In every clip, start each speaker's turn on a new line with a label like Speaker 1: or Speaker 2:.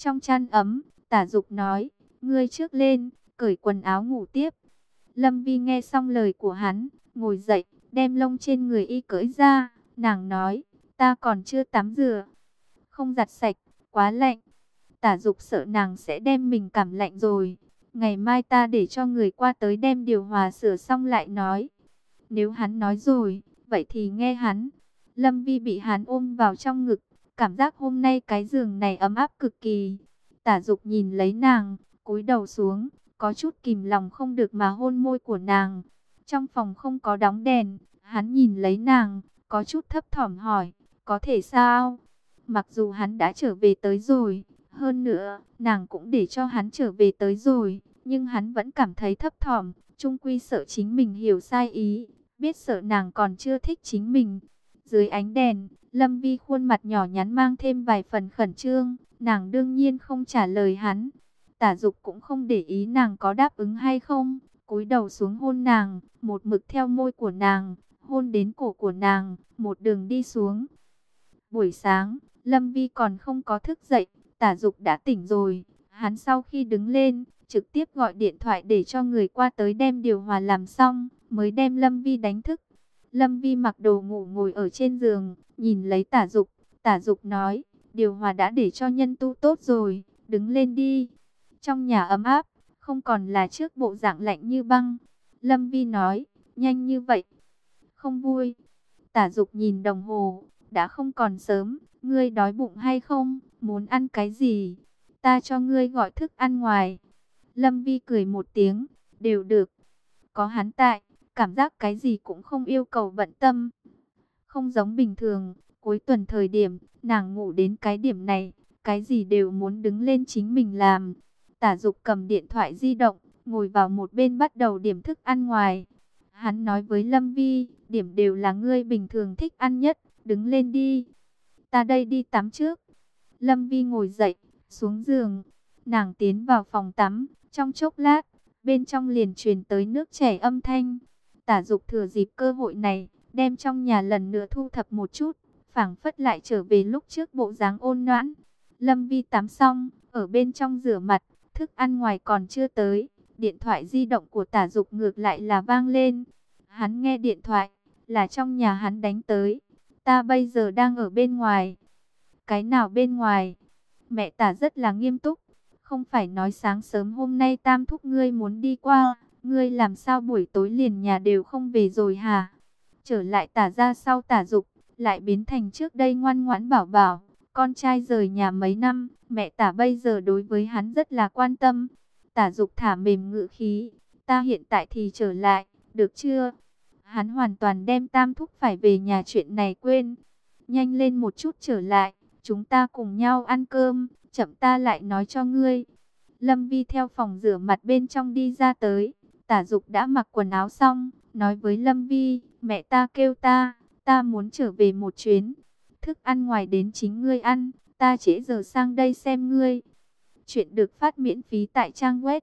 Speaker 1: Trong chăn ấm, Tả Dục nói, ngươi trước lên, cởi quần áo ngủ tiếp. Lâm Vi nghe xong lời của hắn, ngồi dậy, đem lông trên người y cởi ra. Nàng nói, ta còn chưa tắm rửa, không giặt sạch, quá lạnh. Tả Dục sợ nàng sẽ đem mình cảm lạnh rồi. Ngày mai ta để cho người qua tới đem điều hòa sửa xong lại nói. Nếu hắn nói rồi, vậy thì nghe hắn. Lâm Vi bị hắn ôm vào trong ngực, cảm giác hôm nay cái giường này ấm áp cực kỳ. Tả Dục nhìn lấy nàng, cúi đầu xuống, có chút kìm lòng không được mà hôn môi của nàng. Trong phòng không có đóng đèn, hắn nhìn lấy nàng, có chút thấp thỏm hỏi, có thể sao? Mặc dù hắn đã trở về tới rồi, hơn nữa, nàng cũng để cho hắn trở về tới rồi, nhưng hắn vẫn cảm thấy thấp thỏm, chung quy sợ chính mình hiểu sai ý, biết sợ nàng còn chưa thích chính mình. Dưới ánh đèn, Lâm Vi khuôn mặt nhỏ nhắn mang thêm vài phần khẩn trương, nàng đương nhiên không trả lời hắn. Tả Dục cũng không để ý nàng có đáp ứng hay không, cúi đầu xuống hôn nàng, một mực theo môi của nàng, hôn đến cổ của nàng, một đường đi xuống. Buổi sáng, Lâm Vi còn không có thức dậy, Tả Dục đã tỉnh rồi. Hắn sau khi đứng lên, trực tiếp gọi điện thoại để cho người qua tới đem điều hòa làm xong, mới đem Lâm Vi đánh thức. Lâm Vi mặc đồ ngủ ngồi ở trên giường, nhìn lấy Tả Dục. Tả Dục nói, điều hòa đã để cho nhân tu tốt rồi, đứng lên đi. Trong nhà ấm áp, không còn là trước bộ dạng lạnh như băng. Lâm Vi nói, nhanh như vậy, không vui. Tả Dục nhìn đồng hồ, đã không còn sớm, ngươi đói bụng hay không, muốn ăn cái gì? Ta cho ngươi gọi thức ăn ngoài. Lâm Vi cười một tiếng, đều được. Có hắn tại, cảm giác cái gì cũng không yêu cầu bận tâm. Không giống bình thường, cuối tuần thời điểm, nàng ngủ đến cái điểm này, cái gì đều muốn đứng lên chính mình làm. Tả Dục cầm điện thoại di động, ngồi vào một bên bắt đầu điểm thức ăn ngoài. Hắn nói với Lâm Vi, điểm đều là ngươi bình thường thích ăn nhất, đứng lên đi. Ta đây đi tắm trước. Lâm Vi ngồi dậy, xuống giường. Nàng tiến vào phòng tắm, trong chốc lát, bên trong liền truyền tới nước chảy âm thanh. Tả Dục thừa dịp cơ hội này, đem trong nhà lần nữa thu thập một chút, phảng phất lại trở về lúc trước bộ dáng ôn nhoãn. Lâm Vi tắm xong, ở bên trong rửa mặt, thức ăn ngoài còn chưa tới, điện thoại di động của Tả Dục ngược lại là vang lên. Hắn nghe điện thoại, là trong nhà hắn đánh tới. Ta bây giờ đang ở bên ngoài. Cái nào bên ngoài? Mẹ Tả rất là nghiêm túc. Không phải nói sáng sớm hôm nay Tam thúc ngươi muốn đi qua, ngươi làm sao buổi tối liền nhà đều không về rồi hả? Trở lại Tả ra sau Tả Dục, lại biến thành trước đây ngoan ngoãn bảo bảo. Con trai rời nhà mấy năm, mẹ Tả bây giờ đối với hắn rất là quan tâm. Tả Dục thả mềm ngữ khí, ta hiện tại thì trở lại, được chưa? Hắn hoàn toàn đem Tam thúc phải về nhà chuyện này quên. Nhanh lên một chút trở lại, chúng ta cùng nhau ăn cơm, chậm ta lại nói cho ngươi. Lâm Vi theo phòng rửa mặt bên trong đi ra tới. Tả Dục đã mặc quần áo xong, nói với Lâm Vi, mẹ ta kêu ta muốn trở về một chuyến. Thức ăn ngoài đến chính ngươi ăn, ta trễ giờ sang đây xem ngươi. Chuyện được phát miễn phí tại trang web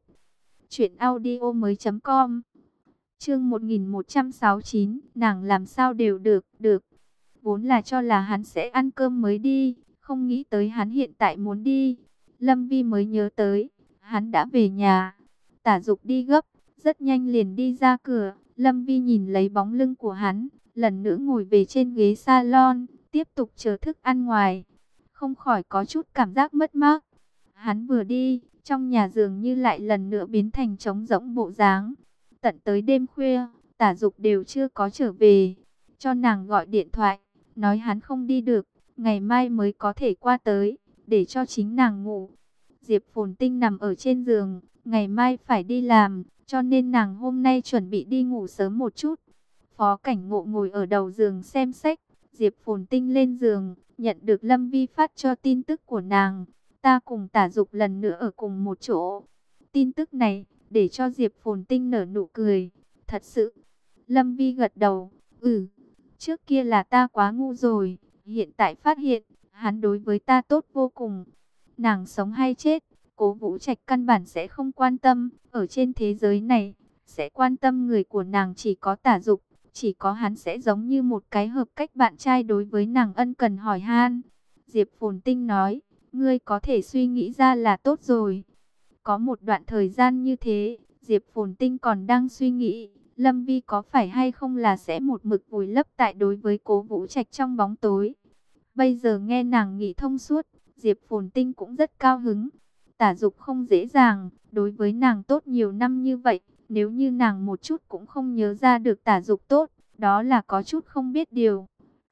Speaker 1: truyệnaudiomoi.com. Chương 1169, nàng làm sao đều được. Vốn là cho là hắn sẽ ăn cơm mới đi, không nghĩ tới hắn hiện tại muốn đi. Lâm Vi mới nhớ tới, hắn đã về nhà. Tả Dục đi gấp, rất nhanh liền đi ra cửa. Lâm Vi nhìn lấy bóng lưng của hắn, lần nữa ngồi về trên ghế salon, tiếp tục chờ thức ăn ngoài. Không khỏi có chút cảm giác mất mát. Hắn vừa đi, trong nhà dường như lại lần nữa biến thành trống rỗng bộ dáng. Tận tới đêm khuya, Tả Dục đều chưa có trở về. Cho nàng gọi điện thoại, nói hắn không đi được, ngày mai mới có thể qua tới, để cho chính nàng ngủ. Diệp Phồn Tinh nằm ở trên giường, ngày mai phải đi làm, cho nên nàng hôm nay chuẩn bị đi ngủ sớm một chút. Phó Cảnh Ngộ ngồi ở đầu giường xem sách, Diệp Phồn Tinh lên giường, nhận được Lâm Vi phát cho tin tức của nàng. Ta cùng Tả Dục lần nữa ở cùng một chỗ. Tin tức này, để cho Diệp Phồn Tinh nở nụ cười. Thật sự, Lâm Vi gật đầu, trước kia là ta quá ngu rồi, hiện tại phát hiện, hắn đối với ta tốt vô cùng. Nàng sống hay chết, Cố Vũ Trạch căn bản sẽ không quan tâm, ở trên thế giới này, sẽ quan tâm người của nàng chỉ có Tả Dục, chỉ có hắn sẽ giống như một cái hợp cách bạn trai đối với nàng ân cần hỏi han. Diệp Phồn Tinh nói, ngươi có thể suy nghĩ ra là tốt rồi. Có một đoạn thời gian như thế, Diệp Phồn Tinh còn đang suy nghĩ, Lâm Vi có phải hay không là sẽ một mực vùi lấp tại đối với Cố Vũ Trạch trong bóng tối. Bây giờ nghe nàng nghĩ thông suốt, Diệp Phồn Tinh cũng rất cao hứng. Tả Dục không dễ dàng, đối với nàng tốt nhiều năm như vậy, nếu như nàng một chút cũng không nhớ ra được Tả Dục tốt, đó là có chút không biết điều.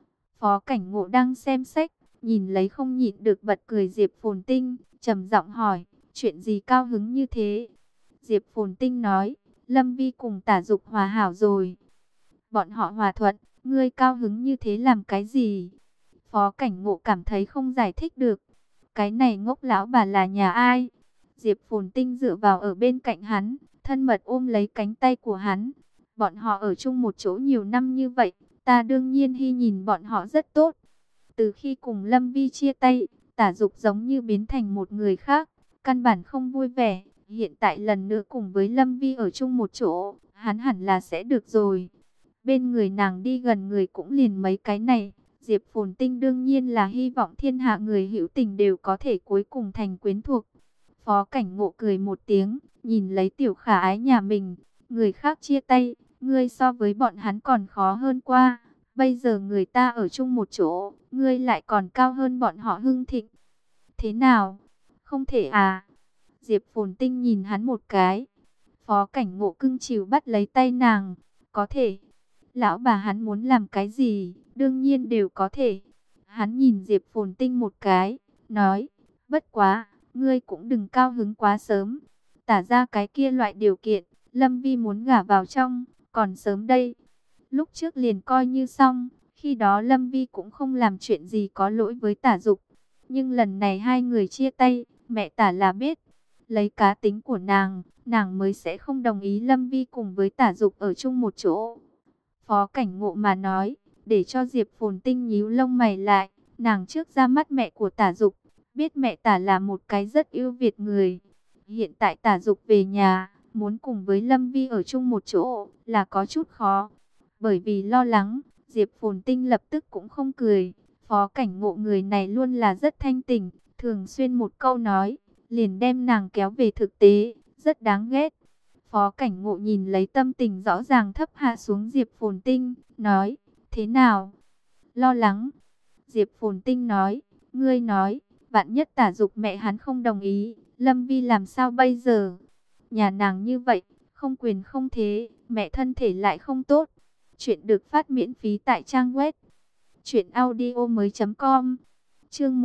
Speaker 1: Phó Cảnh Ngộ đang xem sách, nhìn lấy không nhịn được bật cười Diệp Phồn Tinh, trầm giọng hỏi, chuyện gì cao hứng như thế? Diệp Phồn Tinh nói, Lâm Vi cùng Tả Dục hòa hảo rồi. Bọn họ hòa thuận, ngươi cao hứng như thế làm cái gì? Phó Cảnh Ngộ cảm thấy không giải thích được. Cái này ngốc lão bà là nhà ai? Diệp Phồn Tinh dựa vào ở bên cạnh hắn, thân mật ôm lấy cánh tay của hắn. Bọn họ ở chung một chỗ nhiều năm như vậy, ta đương nhiên hy nhìn bọn họ rất tốt. Từ khi cùng Lâm Vi chia tay, Tả Dục giống như biến thành một người khác, căn bản không vui vẻ. Hiện tại lần nữa cùng với Lâm Vi ở chung một chỗ, hắn hẳn là sẽ được rồi. Bên người nàng đi gần người cũng liền mấy cái này. Diệp Phồn Tinh đương nhiên là hy vọng thiên hạ người hữu tình đều có thể cuối cùng thành quyến thuộc. Phó Cảnh Ngộ cười một tiếng, nhìn lấy tiểu khả ái nhà mình. Người khác chia tay, ngươi so với bọn hắn còn khó hơn qua. Bây giờ người ta ở chung một chỗ, ngươi lại còn cao hơn bọn họ hưng thịnh. Thế nào? Không thể à? Diệp Phồn Tinh nhìn hắn một cái. Phó Cảnh Ngộ cưng chiều bắt lấy tay nàng. Có thể. Lão bà hắn muốn làm cái gì, đương nhiên đều có thể. Hắn nhìn Diệp Phồn Tinh một cái, nói, bất quá, ngươi cũng đừng cao hứng quá sớm. Tả ra cái kia loại điều kiện, Lâm Vi muốn gả vào trong, còn sớm đây. Lúc trước liền coi như xong, khi đó Lâm Vi cũng không làm chuyện gì có lỗi với Tả Dục. Nhưng lần này hai người chia tay, mẹ Tả là biết. Lấy cá tính của nàng mới sẽ không đồng ý Lâm Vi cùng với Tả Dục ở chung một chỗ. Phó Cảnh Ngộ mà nói, để cho Diệp Phồn Tinh nhíu lông mày lại, nàng trước ra mắt mẹ của Tả Dục, biết mẹ Tả là một cái rất ưu việt người. Hiện tại Tả Dục về nhà, muốn cùng với Lâm Vi ở chung một chỗ, là có chút khó. Bởi vì lo lắng, Diệp Phồn Tinh lập tức cũng không cười. Phó Cảnh Ngộ người này luôn là rất thanh tỉnh, thường xuyên một câu nói, liền đem nàng kéo về thực tế, rất đáng ghét. Phó Cảnh Ngộ nhìn lấy tâm tình rõ ràng thấp hạ xuống Diệp Phồn Tinh, nói, thế nào? Lo lắng. Diệp Phồn Tinh nói, ngươi nói, vạn nhất Tả Dục mẹ hắn không đồng ý, Lâm Vi làm sao bây giờ? Nhà nàng như vậy, không quyền không thế, mẹ thân thể lại không tốt. Chuyện được phát miễn phí tại trang web truyệnaudiomoi.com. Chương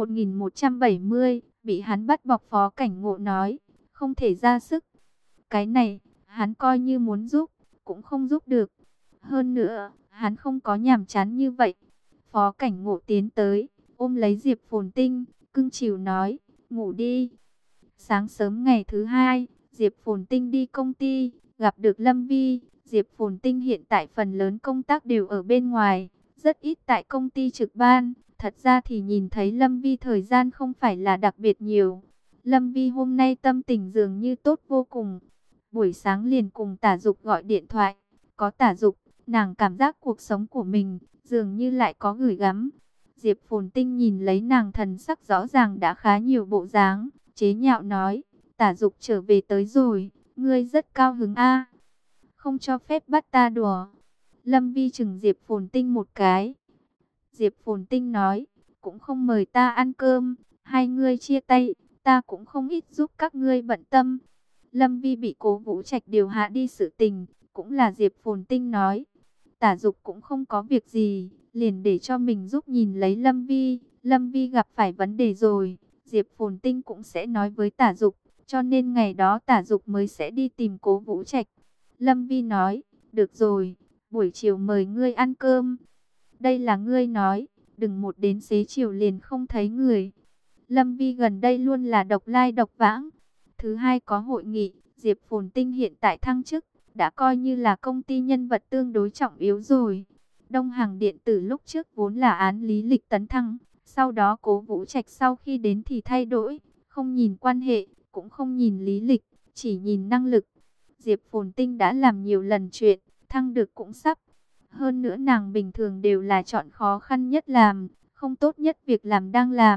Speaker 1: 1170, bị hắn bắt bọc. Phó Cảnh Ngộ nói, không thể ra sức. Cái này, hắn coi như muốn giúp, cũng không giúp được. Hơn nữa, hắn không có nhàm chán như vậy. Phó Cảnh Ngộ tiến tới, ôm lấy Diệp Phồn Tinh, cưng chiều nói, ngủ đi. Sáng sớm ngày thứ hai, Diệp Phồn Tinh đi công ty, gặp được Lâm Vi. Diệp Phồn Tinh hiện tại phần lớn công tác đều ở bên ngoài, rất ít tại công ty trực ban. Thật ra thì nhìn thấy Lâm Vi thời gian không phải là đặc biệt nhiều. Lâm Vi hôm nay tâm tình dường như tốt vô cùng. Buổi sáng liền cùng Tả Dục gọi điện thoại. Có Tả Dục, nàng cảm giác cuộc sống của mình dường như lại có gửi gắm. Diệp Phồn Tinh nhìn lấy nàng thần sắc rõ ràng đã khá nhiều bộ dáng, chế nhạo nói, Tả Dục trở về tới rồi, ngươi rất cao hứng a, không cho phép bắt ta đùa. Lâm Vi chừng Diệp Phồn Tinh một cái. Diệp Phồn Tinh nói, cũng không mời ta ăn cơm, hai ngươi chia tay, ta cũng không ít giúp các ngươi bận tâm. Lâm Vi bị Cố Vũ Trạch điều hạ đi sự tình, cũng là Diệp Phồn Tinh nói. Tả Dục cũng không có việc gì, liền để cho mình giúp nhìn lấy Lâm Vi. Lâm Vi gặp phải vấn đề rồi, Diệp Phồn Tinh cũng sẽ nói với Tả Dục, cho nên ngày đó Tả Dục mới sẽ đi tìm Cố Vũ Trạch. Lâm Vi nói, được rồi, buổi chiều mời ngươi ăn cơm. Đây là ngươi nói, đừng một đến xế chiều liền không thấy người. Lâm Vi gần đây luôn là độc lai độc vãng. Thứ hai có hội nghị, Diệp Phồn Tinh hiện tại thăng chức, đã coi như là công ty nhân vật tương đối trọng yếu rồi. Đông Hằng Điện tử lúc trước vốn là án lý lịch tấn thăng, sau đó Cố Vũ Trạch sau khi đến thì thay đổi, không nhìn quan hệ, cũng không nhìn lý lịch, chỉ nhìn năng lực. Diệp Phồn Tinh đã làm nhiều lần chuyện, thăng được cũng sắp. Hơn nữa nàng bình thường đều là chọn khó khăn nhất làm, không tốt nhất việc làm đang làm,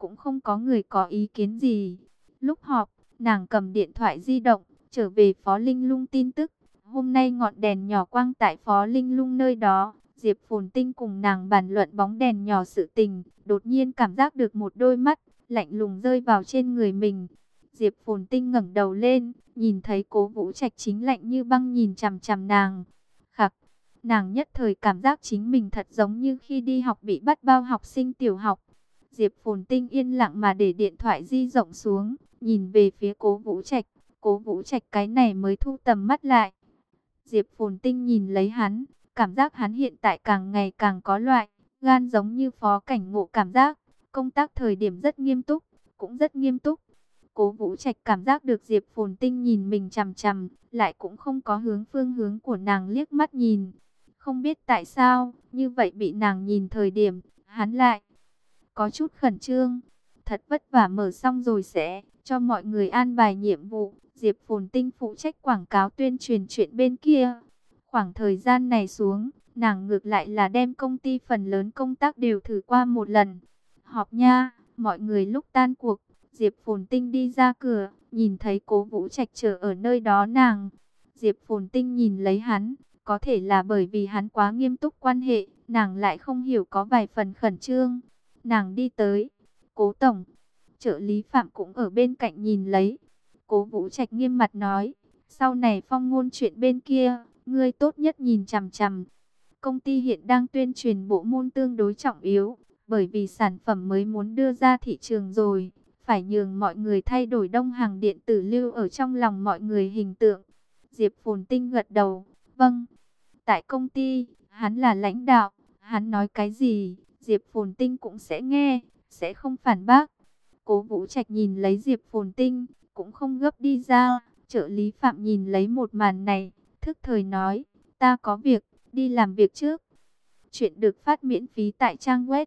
Speaker 1: cũng không có người có ý kiến gì. Lúc họp, nàng cầm điện thoại di động, trở về Phó Linh Lung tin tức. Hôm nay ngọn đèn nhỏ quang tại Phó Linh Lung nơi đó. Diệp Phồn Tinh cùng nàng bàn luận bóng đèn nhỏ sự tình. Đột nhiên cảm giác được một đôi mắt lạnh lùng rơi vào trên người mình. Diệp Phồn Tinh ngẩng đầu lên, nhìn thấy Cố Vũ Trạch chính lạnh như băng nhìn chằm chằm nàng. Khặc, nàng nhất thời cảm giác chính mình thật giống như khi đi học bị bắt bao học sinh tiểu học. Diệp Phồn Tinh yên lặng mà để điện thoại di động xuống, nhìn về phía Cố Vũ Trạch. Cố Vũ Trạch cái này mới thu tầm mắt lại. Diệp Phồn Tinh nhìn lấy hắn, cảm giác hắn hiện tại càng ngày càng có loại gan giống như Phó Cảnh Ngộ cảm giác. Công tác thời điểm rất nghiêm túc, cũng rất nghiêm túc. Cố Vũ Trạch cảm giác được Diệp Phồn Tinh nhìn mình chằm chằm, lại cũng không có hướng phương hướng của nàng liếc mắt nhìn. Không biết tại sao, như vậy bị nàng nhìn thời điểm, hắn lại có chút khẩn trương. Thật vất vả mở xong rồi sẽ cho mọi người an bài nhiệm vụ. Diệp Phồn Tinh phụ trách quảng cáo tuyên truyền chuyện bên kia. Khoảng thời gian này xuống, nàng ngược lại là đem công ty phần lớn công tác đều thử qua một lần. Họp nha, mọi người lúc tan cuộc, Diệp Phồn Tinh đi ra cửa, nhìn thấy Cố Vũ Trạch chờ ở nơi đó nàng. Diệp Phồn Tinh nhìn lấy hắn, có thể là bởi vì hắn quá nghiêm túc quan hệ, nàng lại không hiểu có vài phần khẩn trương. Nàng đi tới, Cố Tổng, trợ lý Phạm cũng ở bên cạnh nhìn lấy. Cố Vũ Trạch nghiêm mặt nói, sau này phong ngôn chuyện bên kia, ngươi tốt nhất nhìn chằm chằm. Công ty hiện đang tuyên truyền bộ môn tương đối trọng yếu, bởi vì sản phẩm mới muốn đưa ra thị trường rồi, phải nhường mọi người thay đổi đông hàng điện tử lưu ở trong lòng mọi người hình tượng. Diệp Phồn Tinh gật đầu, vâng. Tại công ty, hắn là lãnh đạo, hắn nói cái gì, Diệp Phồn Tinh cũng sẽ nghe, sẽ không phản bác. Cố Vũ Trạch nhìn lấy Diệp Phồn Tinh, cũng không gấp đi ra. Trợ lý Phạm nhìn lấy một màn này, thức thời nói, ta có việc, đi làm việc trước. Chuyện được phát miễn phí tại trang web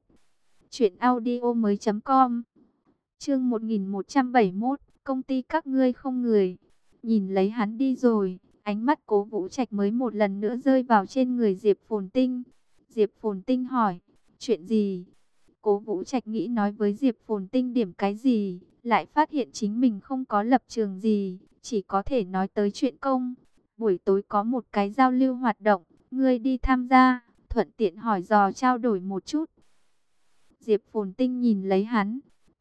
Speaker 1: truyệnaudiomoi.com. Chương 1171, công ty các ngươi không người. Nhìn lấy hắn đi rồi, ánh mắt Cố Vũ Trạch mới một lần nữa rơi vào trên người Diệp Phồn Tinh. Diệp Phồn Tinh hỏi, chuyện gì? Cố Vũ Trạch nghĩ nói với Diệp Phồn Tinh điểm cái gì, lại phát hiện chính mình không có lập trường gì, chỉ có thể nói tới chuyện công. Buổi tối có một cái giao lưu hoạt động, ngươi đi tham gia, thuận tiện hỏi dò trao đổi một chút. Diệp Phồn Tinh nhìn lấy hắn,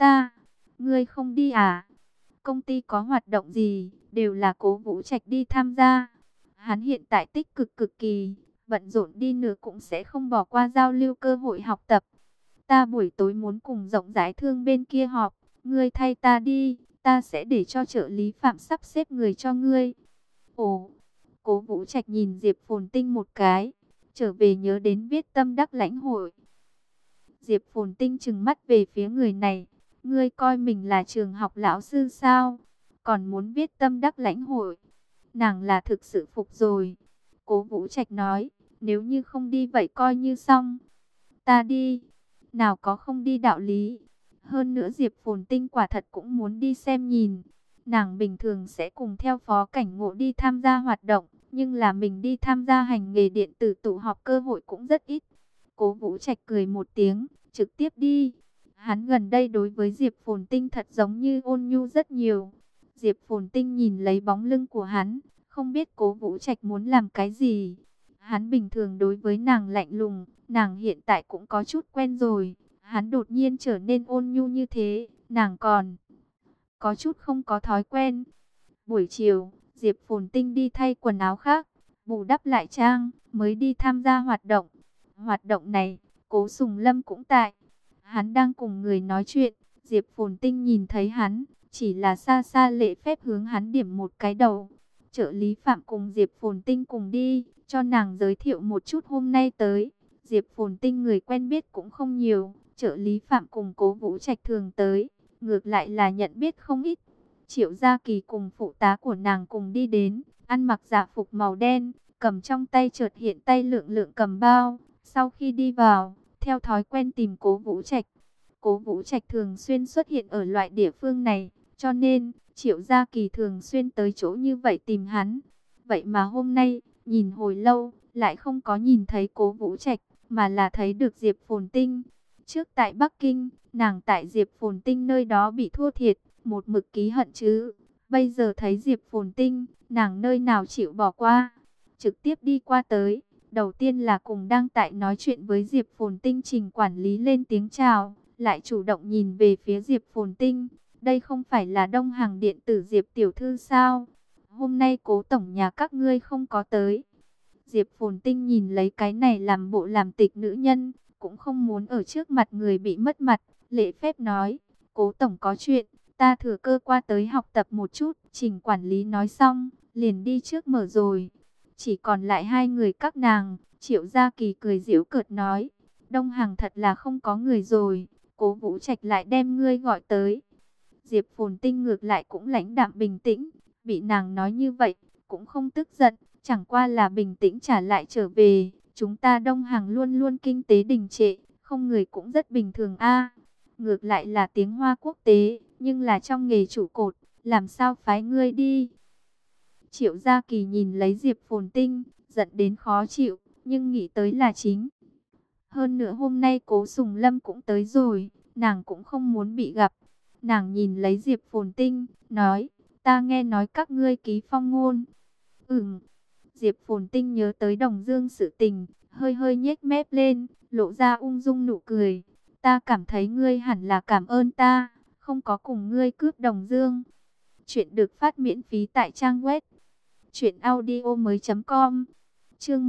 Speaker 1: ngươi không đi à? Công ty có hoạt động gì, đều là Cố Vũ Trạch đi tham gia. Hắn hiện tại tích cực cực kỳ, bận rộn đi nữa cũng sẽ không bỏ qua giao lưu cơ hội học tập. Ta buổi tối muốn cùng rộng rãi thương bên kia họp, ngươi thay ta đi, ta sẽ để cho trợ lý Phạm sắp xếp người cho ngươi. Ồ, Cố Vũ Trạch nhìn Diệp Phồn Tinh một cái, trở về nhớ đến viết tâm đắc lãnh hội. Diệp Phồn Tinh trừng mắt về phía người này, ngươi coi mình là trường học lão sư sao, còn muốn viết tâm đắc lãnh hội. Nàng là thực sự phục rồi. Cố Vũ Trạch nói, nếu như không đi vậy coi như xong. Ta đi, nào có không đi đạo lý. Hơn nữa Diệp Phồn Tinh quả thật cũng muốn đi xem nhìn. Nàng bình thường sẽ cùng theo Phó Cảnh Ngộ đi tham gia hoạt động, nhưng là mình đi tham gia hành nghề điện tử tụ họp cơ hội cũng rất ít. Cố Vũ Trạch cười một tiếng, trực tiếp đi. Hắn gần đây đối với Diệp Phồn Tinh thật giống như ôn nhu rất nhiều. Diệp Phồn Tinh nhìn lấy bóng lưng của hắn, không biết Cố Vũ Trạch muốn làm cái gì. Hắn bình thường đối với nàng lạnh lùng, nàng hiện tại cũng có chút quen rồi. Hắn đột nhiên trở nên ôn nhu như thế, nàng còn có chút không có thói quen. Buổi chiều, Diệp Phồn Tinh đi thay quần áo khác, bù đắp lại trang, mới đi tham gia hoạt động. Hoạt động này, Cố Sùng Lâm cũng tại. Hắn đang cùng người nói chuyện, Diệp Phồn Tinh nhìn thấy hắn, chỉ là xa xa lễ phép hướng hắn điểm một cái đầu. Trợ lý Phạm cùng Diệp Phồn Tinh cùng đi, cho nàng giới thiệu một chút hôm nay tới. Diệp Phồn Tinh người quen biết cũng không nhiều, trợ lý Phạm cùng Cố Vũ Trạch thường tới, ngược lại là nhận biết không ít. Triệu Gia Kỳ cùng phụ tá của nàng cùng đi đến, ăn mặc dạ phục màu đen, cầm trong tay chợt hiện tay lượng lượng cầm bao. Sau khi đi vào, theo thói quen tìm Cố Vũ Trạch. Cố Vũ Trạch thường xuyên xuất hiện ở loại địa phương này, cho nên Triệu Gia Kỳ thường xuyên tới chỗ như vậy tìm hắn. Vậy mà hôm nay, nhìn hồi lâu, lại không có nhìn thấy Cố Vũ Trạch, mà là thấy được Diệp Phồn Tinh. Trước tại Bắc Kinh, nàng tại Diệp Phồn Tinh nơi đó bị thua thiệt, một mực ký hận chứ. Bây giờ thấy Diệp Phồn Tinh, nàng nơi nào chịu bỏ qua, trực tiếp đi qua tới. Đầu tiên là cùng đang tại nói chuyện với Diệp Phồn Tinh Trình quản lý lên tiếng chào, lại chủ động nhìn về phía Diệp Phồn Tinh. Đây không phải là Đông Hàng điện tử Diệp tiểu thư sao? Hôm nay Cố tổng nhà các ngươi không có tới. Diệp Phồn Tinh nhìn lấy cái này làm bộ làm tịch nữ nhân, cũng không muốn ở trước mặt người bị mất mặt, lễ phép nói, Cố tổng có chuyện, ta thừa cơ qua tới học tập một chút. Trình quản lý nói xong, liền đi trước mở rồi. Chỉ còn lại hai người các nàng. Triệu Gia Kỳ cười giễu cợt nói, Đông Hằng thật là không có người rồi, Cố Vũ Trạch lại đem ngươi gọi tới. Diệp Phồn Tinh ngược lại cũng lãnh đạm bình tĩnh, bị nàng nói như vậy, cũng không tức giận, chẳng qua là bình tĩnh trả lại trở về. Chúng ta Đông Hằng luôn luôn kinh tế đình trệ, không người cũng rất bình thường a. Ngược lại là tiếng Hoa quốc tế, nhưng là trong nghề trụ cột, làm sao phái ngươi đi? Triệu Gia Kỳ nhìn lấy Diệp Phồn Tinh, giận đến khó chịu, nhưng nghĩ tới là chính. Hơn nữa hôm nay Cố Sùng Lâm cũng tới rồi, nàng cũng không muốn bị gặp. Nàng nhìn lấy Diệp Phồn Tinh, nói, ta nghe nói các ngươi ký phong ngôn. Diệp Phồn Tinh nhớ tới Đồng Dương sự tình, hơi hơi nhếch mép lên, lộ ra ung dung nụ cười. Ta cảm thấy ngươi hẳn là cảm ơn ta, không có cùng ngươi cướp Đồng Dương. Chuyện được phát miễn phí tại trang web truyệnaudiomoi.com. Chương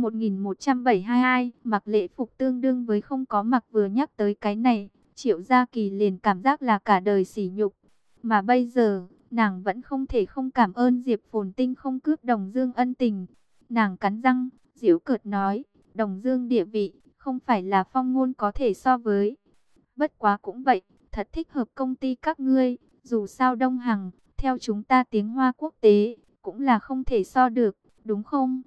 Speaker 1: 1172, mặc lễ phục tương đương với không có mặc. Vừa nhắc tới cái này, Triệu Gia Kỳ liền cảm giác là cả đời sỉ nhục. Mà bây giờ, nàng vẫn không thể không cảm ơn Diệp Phồn Tinh không cướp Đồng Dương ân tình. Nàng cắn răng, giễu cợt nói, Đồng Dương địa vị, không phải là phong ngôn có thể so với. Bất quá cũng vậy, thật thích hợp công ty các ngươi, dù sao Đông Hằng, theo chúng ta tiếng Hoa quốc tế, cũng là không thể so được, đúng không?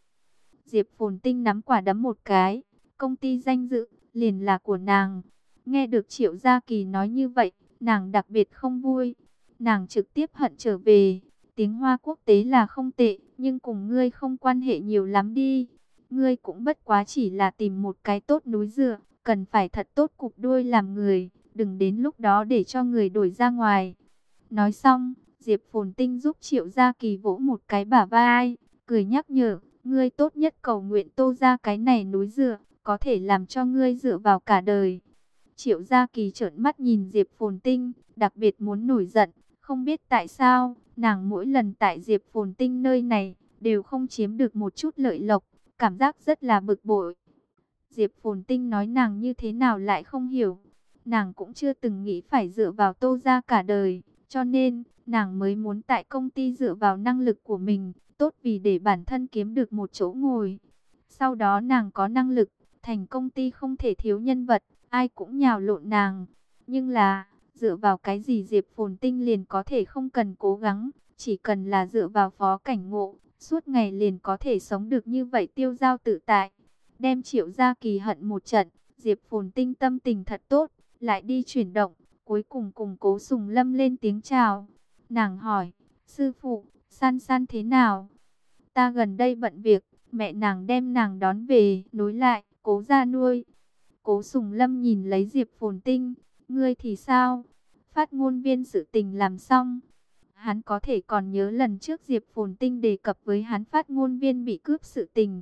Speaker 1: Diệp Phồn Tinh nắm quả đấm một cái, công ty danh dự, liền là của nàng. Nghe được Triệu Gia Kỳ nói như vậy, nàng đặc biệt không vui. Nàng trực tiếp hận trở về, tiếng Hoa quốc tế là không tệ, nhưng cùng ngươi không quan hệ nhiều lắm đi. Ngươi cũng bất quá chỉ là tìm một cái tốt núi dựa, cần phải thật tốt cục đuôi làm người, đừng đến lúc đó để cho người đổi ra ngoài. Nói xong, Diệp Phồn Tinh giúp Triệu Gia Kỳ vỗ một cái bả vai, cười nhắc nhở, ngươi tốt nhất cầu nguyện Tô ra cái này núi dựa, có thể làm cho ngươi dựa vào cả đời. Triệu Gia Kỳ trợn mắt nhìn Diệp Phồn Tinh, đặc biệt muốn nổi giận, không biết tại sao, nàng mỗi lần tại Diệp Phồn Tinh nơi này, đều không chiếm được một chút lợi lộc, cảm giác rất là bực bội. Diệp Phồn Tinh nói nàng như thế nào lại không hiểu, nàng cũng chưa từng nghĩ phải dựa vào Tô ra cả đời, cho nên, nàng mới muốn tại công ty dựa vào năng lực của mình, tốt vì để bản thân kiếm được một chỗ ngồi. Sau đó nàng có năng lực, thành công ty không thể thiếu nhân vật, ai cũng nhào lộn nàng. Nhưng là, dựa vào cái gì Diệp Phồn Tinh liền có thể không cần cố gắng, chỉ cần là dựa vào Phó Cảnh Ngộ, suốt ngày liền có thể sống được như vậy tiêu dao tự tại. Đem Triệu Gia Kỳ hận một trận, Diệp Phồn Tinh tâm tình thật tốt, lại đi chuyển động, cuối cùng cùng Cố Sùng Lâm lên tiếng chào. Nàng hỏi, sư phụ, San San thế nào? Ta gần đây bận việc, mẹ nàng đem nàng đón về, nối lại, Cố gia nuôi. Cố Sùng Lâm nhìn lấy Diệp Phồn Tinh, ngươi thì sao? Phát ngôn viên sự tình làm xong. Hắn có thể còn nhớ lần trước Diệp Phồn Tinh đề cập với hắn phát ngôn viên bị cướp sự tình.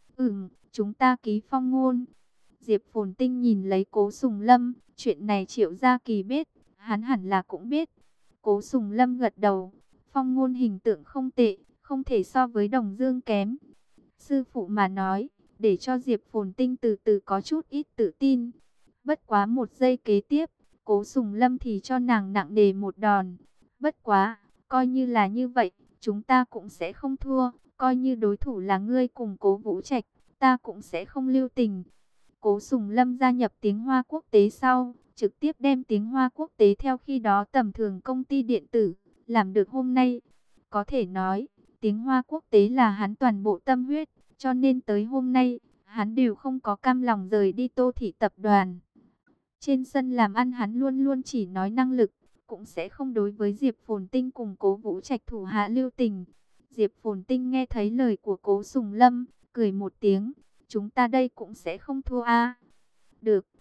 Speaker 1: Chúng ta ký phong ngôn. Diệp Phồn Tinh nhìn lấy Cố Sùng Lâm, chuyện này Triệu Gia Kỳ biết, hắn hẳn là cũng biết. Cố Sùng Lâm gật đầu, phong ngôn hình tượng không tệ, không thể so với Đồng Dương kém. Sư phụ mà nói, để cho Diệp Phồn Tinh từ từ có chút ít tự tin. Bất quá một giây kế tiếp, Cố Sùng Lâm thì cho nàng nặng nề một đòn. Bất quá, coi như là như vậy, chúng ta cũng sẽ không thua, coi như đối thủ là ngươi cùng Cố Vũ Trạch, ta cũng sẽ không lưu tình. Cố Sùng Lâm gia nhập tiếng Hoa quốc tế sau, trực tiếp đem tiếng Hoa quốc tế theo khi đó tầm thường công ty điện tử, làm được hôm nay. Có thể nói, tiếng Hoa quốc tế là hắn toàn bộ tâm huyết, cho nên tới hôm nay, hắn đều không có cam lòng rời đi Tô Thị tập đoàn. Trên sân làm ăn hắn luôn luôn chỉ nói năng lực, cũng sẽ không đối với Diệp Phồn Tinh cùng Cố Vũ Trạch thủ hạ lưu tình. Diệp Phồn Tinh nghe thấy lời của Cố Sùng Lâm, cười một tiếng, chúng ta đây cũng sẽ không thua a. Được.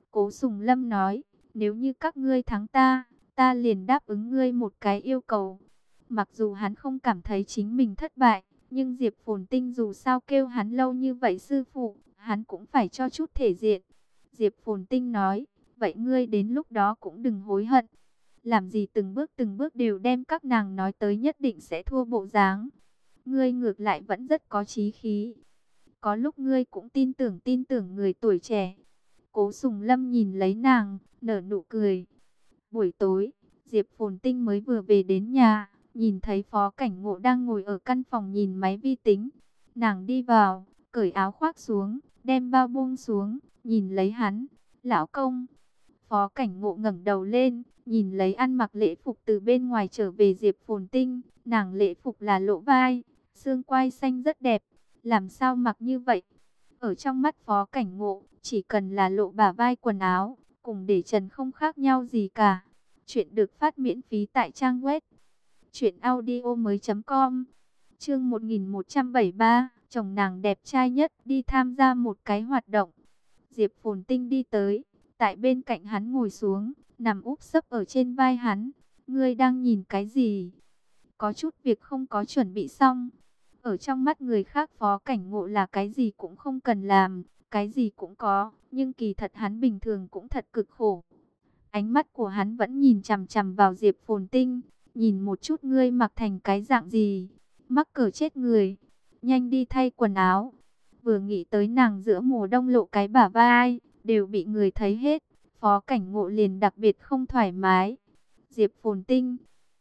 Speaker 1: Cố Sùng Lâm nói, nếu như các ngươi thắng ta, ta liền đáp ứng ngươi một cái yêu cầu. Mặc dù hắn không cảm thấy chính mình thất bại, nhưng Diệp Phồn Tinh dù sao kêu hắn lâu như vậy sư phụ, hắn cũng phải cho chút thể diện. Diệp Phồn Tinh nói, vậy ngươi đến lúc đó cũng đừng hối hận. Làm gì từng bước đều đem các nàng nói tới nhất định sẽ thua bộ dáng. Ngươi ngược lại vẫn rất có chí khí. Có lúc ngươi cũng tin tưởng người tuổi trẻ. Cố Sùng Lâm nhìn lấy nàng, nở nụ cười. Buổi tối, Diệp Phồn Tinh mới vừa về đến nhà, nhìn thấy Phó Cảnh Ngộ đang ngồi ở căn phòng nhìn máy vi tính. Nàng đi vào, cởi áo khoác xuống, đem bao buông xuống, nhìn lấy hắn. Lão công. Phó Cảnh Ngộ ngẩng đầu lên, nhìn lấy ăn mặc lễ phục từ bên ngoài trở về Diệp Phồn Tinh. Nàng lễ phục là lộ vai, xương quai xanh rất đẹp. Làm sao mặc như vậy? Ở trong mắt Phó Cảnh Ngộ, chỉ cần là lộ bả vai quần áo, cùng để trần không khác nhau gì cả. Chuyện được phát miễn phí tại trang web truyệnaudiomoi.com. Chương 1173, chồng nàng đẹp trai nhất đi tham gia một cái hoạt động. Diệp Phồn Tinh đi tới, tại bên cạnh hắn ngồi xuống, nằm úp sấp ở trên vai hắn. Ngươi đang nhìn cái gì? Có chút việc không có chuẩn bị xong. Ở trong mắt người khác Phó Cảnh Ngộ là cái gì cũng không cần làm, cái gì cũng có, nhưng kỳ thật hắn bình thường cũng thật cực khổ. Ánh mắt của hắn vẫn nhìn chằm chằm vào Diệp Phồn Tinh, nhìn một chút ngươi mặc thành cái dạng gì, mắc cỡ chết người, nhanh đi thay quần áo. Vừa nghĩ tới nàng giữa mùa đông lộ cái bả vai, đều bị người thấy hết, Phó Cảnh Ngộ liền đặc biệt không thoải mái. Diệp Phồn Tinh,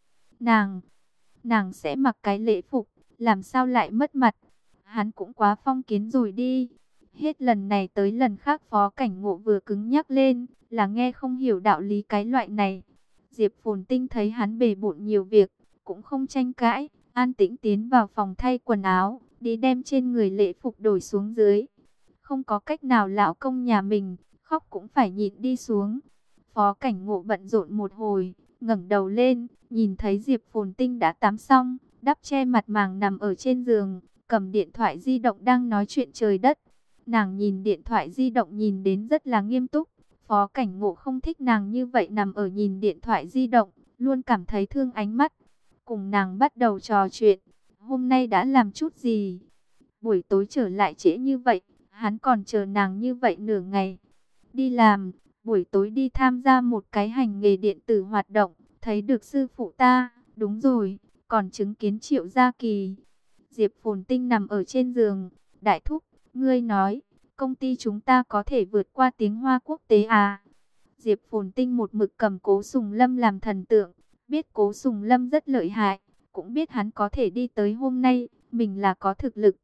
Speaker 1: nàng sẽ mặc cái lễ phục, làm sao lại mất mặt? Hắn cũng quá phong kiến rồi đi. Hết lần này tới lần khác Phó Cảnh Ngộ vừa cứng nhắc lên, là nghe không hiểu đạo lý cái loại này. Diệp Phồn Tinh thấy hắn bề bộn nhiều việc, cũng không tranh cãi, an tĩnh tiến vào phòng thay quần áo, đi đem trên người lễ phục đổi xuống dưới. Không có cách nào lão công nhà mình, khóc cũng phải nhịn đi xuống. Phó Cảnh Ngộ bận rộn một hồi, ngẩng đầu lên, nhìn thấy Diệp Phồn Tinh đã tắm xong, đắp che mặt màng nằm ở trên giường, cầm điện thoại di động đang nói chuyện trời đất. Nàng nhìn điện thoại di động nhìn đến rất là nghiêm túc. Phó Cảnh Ngộ không thích nàng như vậy nằm ở nhìn điện thoại di động, luôn cảm thấy thương ánh mắt. Cùng nàng bắt đầu trò chuyện, hôm nay đã làm chút gì? Buổi tối trở lại trễ như vậy, hắn còn chờ nàng như vậy nửa ngày. Đi làm, buổi tối đi tham gia một cái hành nghề điện tử hoạt động, thấy được sư phụ ta, đúng rồi, còn chứng kiến Triệu Gia Kỳ. Diệp Phồn Tinh nằm ở trên giường, đại thúc, ngươi nói, công ty chúng ta có thể vượt qua tiếng Hoa quốc tế à? Diệp Phồn Tinh một mực cầm Cố Sùng Lâm làm thần tượng, biết Cố Sùng Lâm rất lợi hại, cũng biết hắn có thể đi tới hôm nay, mình là có thực lực.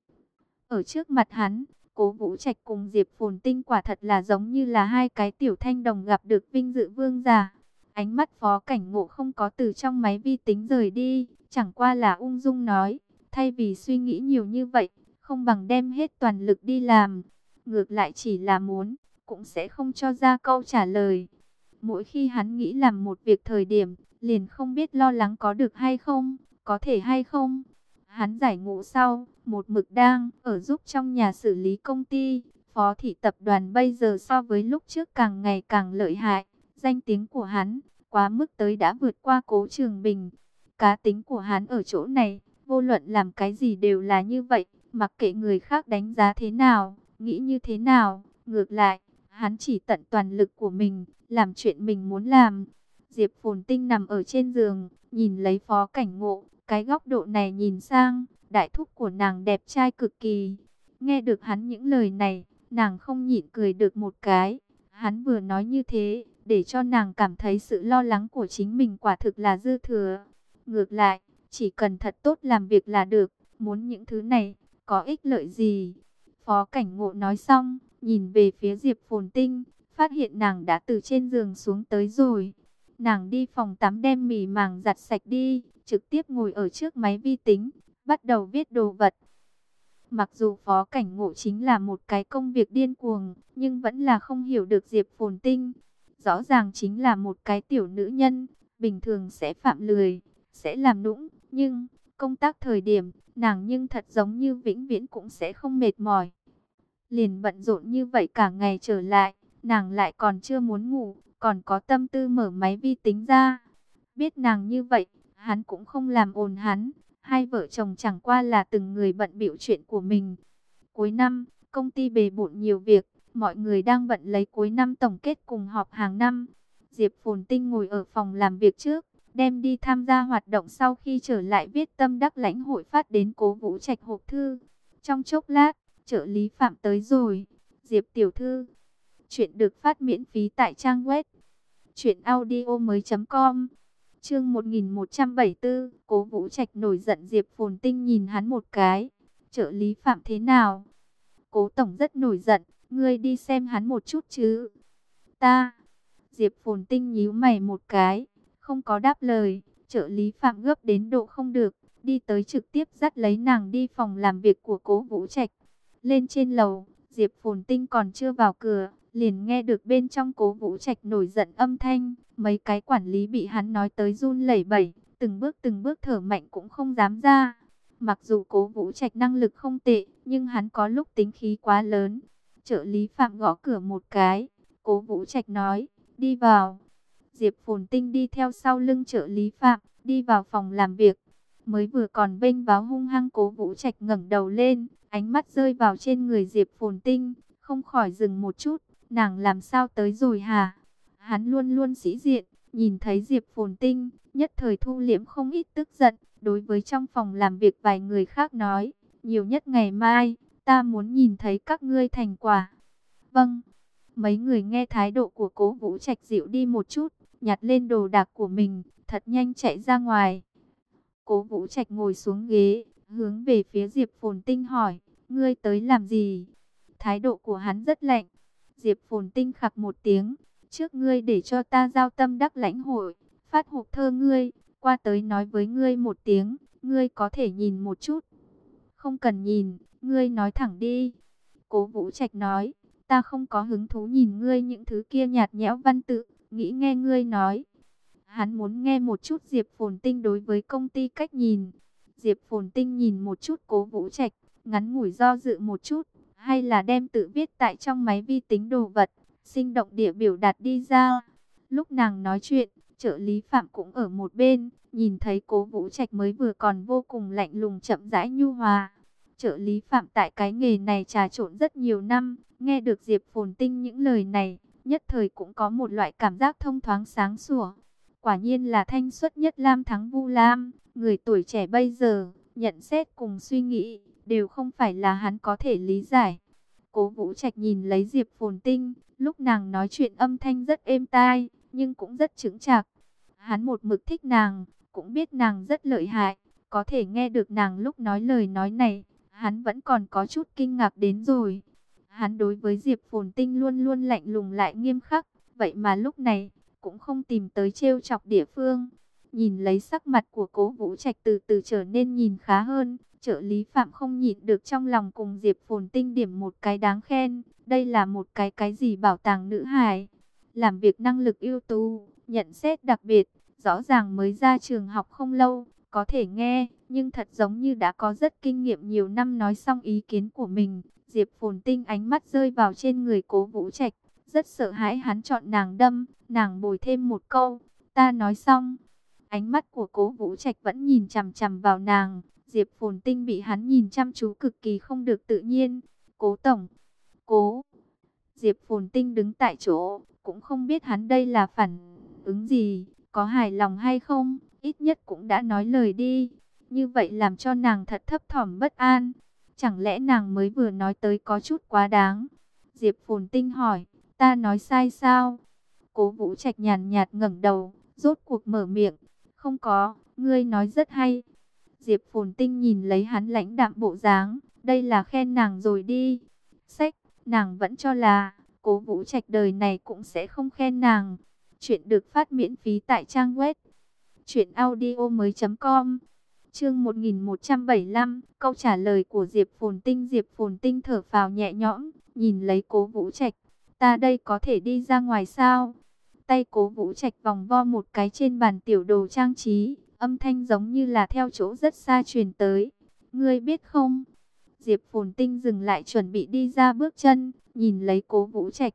Speaker 1: Ở trước mặt hắn, Cố Vũ Trạch cùng Diệp Phồn Tinh quả thật là giống như là hai cái tiểu thanh đồng gặp được vinh dự vương giả. Ánh mắt Phó Cảnh Ngộ không có từ trong máy vi tính rời đi, chẳng qua là ung dung nói, thay vì suy nghĩ nhiều như vậy, không bằng đem hết toàn lực đi làm. Ngược lại chỉ là muốn, cũng sẽ không cho ra câu trả lời. Mỗi khi hắn nghĩ làm một việc thời điểm, liền không biết lo lắng có được hay không, có thể hay không. Hắn giải ngũ sau, một mực đang ở giúp trong nhà xử lý công ty. Phó thị tập đoàn bây giờ so với lúc trước càng ngày càng lợi hại. Danh tiếng của hắn, quá mức tới đã vượt qua Cố Trường Bình. Cá tính của hắn ở chỗ này, vô luận làm cái gì đều là như vậy. Mặc kệ người khác đánh giá thế nào, nghĩ như thế nào, ngược lại, hắn chỉ tận toàn lực của mình, làm chuyện mình muốn làm. Diệp Phồn Tinh nằm ở trên giường, nhìn lấy Phó Cảnh Ngộ, cái góc độ này nhìn sang, đại thúc của nàng đẹp trai cực kỳ. Nghe được hắn những lời này, nàng không nhịn cười được một cái. Hắn vừa nói như thế, để cho nàng cảm thấy sự lo lắng của chính mình quả thực là dư thừa. Ngược lại, chỉ cần thật tốt làm việc là được, muốn những thứ này, có ích lợi gì? Phó Cảnh Ngộ nói xong, nhìn về phía Diệp Phồn Tinh, phát hiện nàng đã từ trên giường xuống tới rồi. Nàng đi phòng tắm đem mì màng giặt sạch đi, trực tiếp ngồi ở trước máy vi tính, bắt đầu viết đồ vật. Mặc dù Phó Cảnh Ngộ chính là một cái công việc điên cuồng, nhưng vẫn là không hiểu được Diệp Phồn Tinh. Rõ ràng chính là một cái tiểu nữ nhân, bình thường sẽ phạm lười, sẽ làm nũng, nhưng công tác thời điểm, nàng nhưng thật giống như vĩnh viễn cũng sẽ không mệt mỏi. Liền bận rộn như vậy cả ngày trở lại, nàng lại còn chưa muốn ngủ, còn có tâm tư mở máy vi tính ra. Biết nàng như vậy, hắn cũng không làm ồn hắn. Hai vợ chồng chẳng qua là từng người bận bịu chuyện của mình. Cuối năm, công ty bề bộn nhiều việc, mọi người đang bận lấy cuối năm tổng kết cùng họp hàng năm. Diệp Phồn Tinh ngồi ở phòng làm việc trước, đem đi tham gia hoạt động sau khi trở lại viết tâm đắc lãnh hội phát đến Cố Vũ Trạch hộp thư. Trong chốc lát, trợ lý Phạm tới rồi. Diệp tiểu thư, chuyện được phát miễn phí tại trang web truyệnaudiomoi.com. Chương 1174, Cố Vũ Trạch nổi giận. Diệp Phồn Tinh nhìn hắn một cái. Trợ lý Phạm thế nào? Cố tổng rất nổi giận, ngươi đi xem hắn một chút chứ. Ta. Diệp Phồn Tinh nhíu mày một cái, không có đáp lời. Trợ lý Phạm gấp đến độ không được, đi tới trực tiếp dắt lấy nàng đi phòng làm việc của Cố Vũ Trạch. Lên trên lầu, Diệp Phồn Tinh còn chưa vào cửa, liền nghe được bên trong Cố Vũ Trạch nổi giận âm thanh. Mấy cái quản lý bị hắn nói tới run lẩy bẩy, từng bước thở mạnh cũng không dám ra. Mặc dù Cố Vũ Trạch năng lực không tệ, nhưng hắn có lúc tính khí quá lớn. Trợ lý Phạm gõ cửa một cái, Cố Vũ Trạch nói, đi vào. Diệp Phồn Tinh đi theo sau lưng trợ lý Phạm, đi vào phòng làm việc. Mới vừa còn bênh váo hung hăng, Cố Vũ Trạch ngẩng đầu lên, ánh mắt rơi vào trên người Diệp Phồn Tinh, không khỏi dừng một chút. Nàng làm sao tới rồi hả? Hắn luôn luôn sĩ diện, nhìn thấy Diệp Phồn Tinh, nhất thời thu liễm không ít tức giận. Đối với trong phòng làm việc vài người khác nói, nhiều nhất ngày mai, ta muốn nhìn thấy các ngươi thành quả. Vâng. Mấy người nghe thái độ của Cố Vũ Trạch dịu đi một chút, nhặt lên đồ đạc của mình, thật nhanh chạy ra ngoài. Cố Vũ Trạch ngồi xuống ghế, hướng về phía Diệp Phồn Tinh hỏi, ngươi tới làm gì? Thái độ của hắn rất lạnh. Diệp Phồn Tinh khặc một tiếng, trước ngươi để cho ta giao tâm đắc lãnh hội, phát hộp thơ ngươi, qua tới nói với ngươi một tiếng, ngươi có thể nhìn một chút. Không cần nhìn, ngươi nói thẳng đi. Cố Vũ Trạch nói, ta không có hứng thú nhìn ngươi những thứ kia nhạt nhẽo văn tự, nghĩ nghe ngươi nói. Hắn muốn nghe một chút Diệp Phồn Tinh đối với công ty cách nhìn. Diệp Phồn Tinh nhìn một chút Cố Vũ Trạch, ngắn ngủi do dự một chút, hay là đem tự viết tại trong máy vi tính đồ vật, sinh động địa biểu đạt đi ra. Lúc nàng nói chuyện, trợ lý Phạm cũng ở một bên, nhìn thấy Cố Vũ Trạch mới vừa còn vô cùng lạnh lùng chậm rãi nhu hòa. Trợ lý Phạm tại cái nghề này trà trộn rất nhiều năm, nghe được Diệp Phồn Tinh những lời này, nhất thời cũng có một loại cảm giác thông thoáng sáng sủa. Quả nhiên là thanh xuất nhất Lam thắng Vu Lam, người tuổi trẻ bây giờ, nhận xét cùng suy nghĩ, đều không phải là hắn có thể lý giải. Cố Vũ Trạch nhìn lấy Diệp Phồn Tinh, lúc nàng nói chuyện âm thanh rất êm tai, nhưng cũng rất chững chạc. Hắn một mực thích nàng, cũng biết nàng rất lợi hại, có thể nghe được nàng lúc nói lời nói này, hắn vẫn còn có chút kinh ngạc đến rồi. Hắn đối với Diệp Phồn Tinh luôn luôn lạnh lùng lại nghiêm khắc, vậy mà lúc này cũng không tìm tới trêu chọc địa phương. Nhìn lấy sắc mặt của Cố Vũ Trạch từ từ trở nên nhìn khá hơn, trợ lý Phạm không nhịn được trong lòng cùng Diệp Phồn Tinh điểm một cái đáng khen. Đây là một cái gì bảo tàng nữ hài, làm việc năng lực ưu tú, nhận xét đặc biệt, rõ ràng mới ra trường học không lâu, có thể nghe, nhưng thật giống như đã có rất kinh nghiệm nhiều năm. Nói xong ý kiến của mình, Diệp Phồn Tinh ánh mắt rơi vào trên người Cố Vũ Trạch, rất sợ hãi hắn chọn nàng đâm, nàng bồi thêm một câu, ta nói xong. Ánh mắt của Cố Vũ Trạch vẫn nhìn chằm chằm vào nàng, Diệp Phồn Tinh bị hắn nhìn chăm chú cực kỳ không được tự nhiên. Cố tổng, Cố. Diệp Phồn Tinh đứng tại chỗ, cũng không biết hắn đây là phản ứng gì, có hài lòng hay không, ít nhất cũng đã nói lời đi. Như vậy làm cho nàng thật thấp thỏm bất an. Chẳng lẽ nàng mới vừa nói tới có chút quá đáng? Diệp Phồn Tinh hỏi, ta nói sai sao? Cố Vũ Trạch nhàn nhạt ngẩng đầu, rốt cuộc mở miệng, không có, ngươi nói rất hay. Diệp Phồn Tinh nhìn lấy hắn lãnh đạm bộ dáng, đây là khen nàng rồi đi. Sách, nàng vẫn cho là Cố Vũ Trạch đời này cũng sẽ không khen nàng. Chuyện được phát miễn phí tại trang web truyệnaudiomoi.com. Chương 1175, câu trả lời của Diệp Phồn Tinh. Diệp Phồn Tinh thở phào nhẹ nhõm, nhìn lấy Cố Vũ Trạch, ta đây có thể đi ra ngoài sao? Tay Cố Vũ Trạch vòng vo một cái trên bàn tiểu đồ trang trí, âm thanh giống như là theo chỗ rất xa truyền tới. Ngươi biết không? Diệp Phồn Tinh dừng lại chuẩn bị đi ra bước chân, nhìn lấy Cố Vũ Trạch,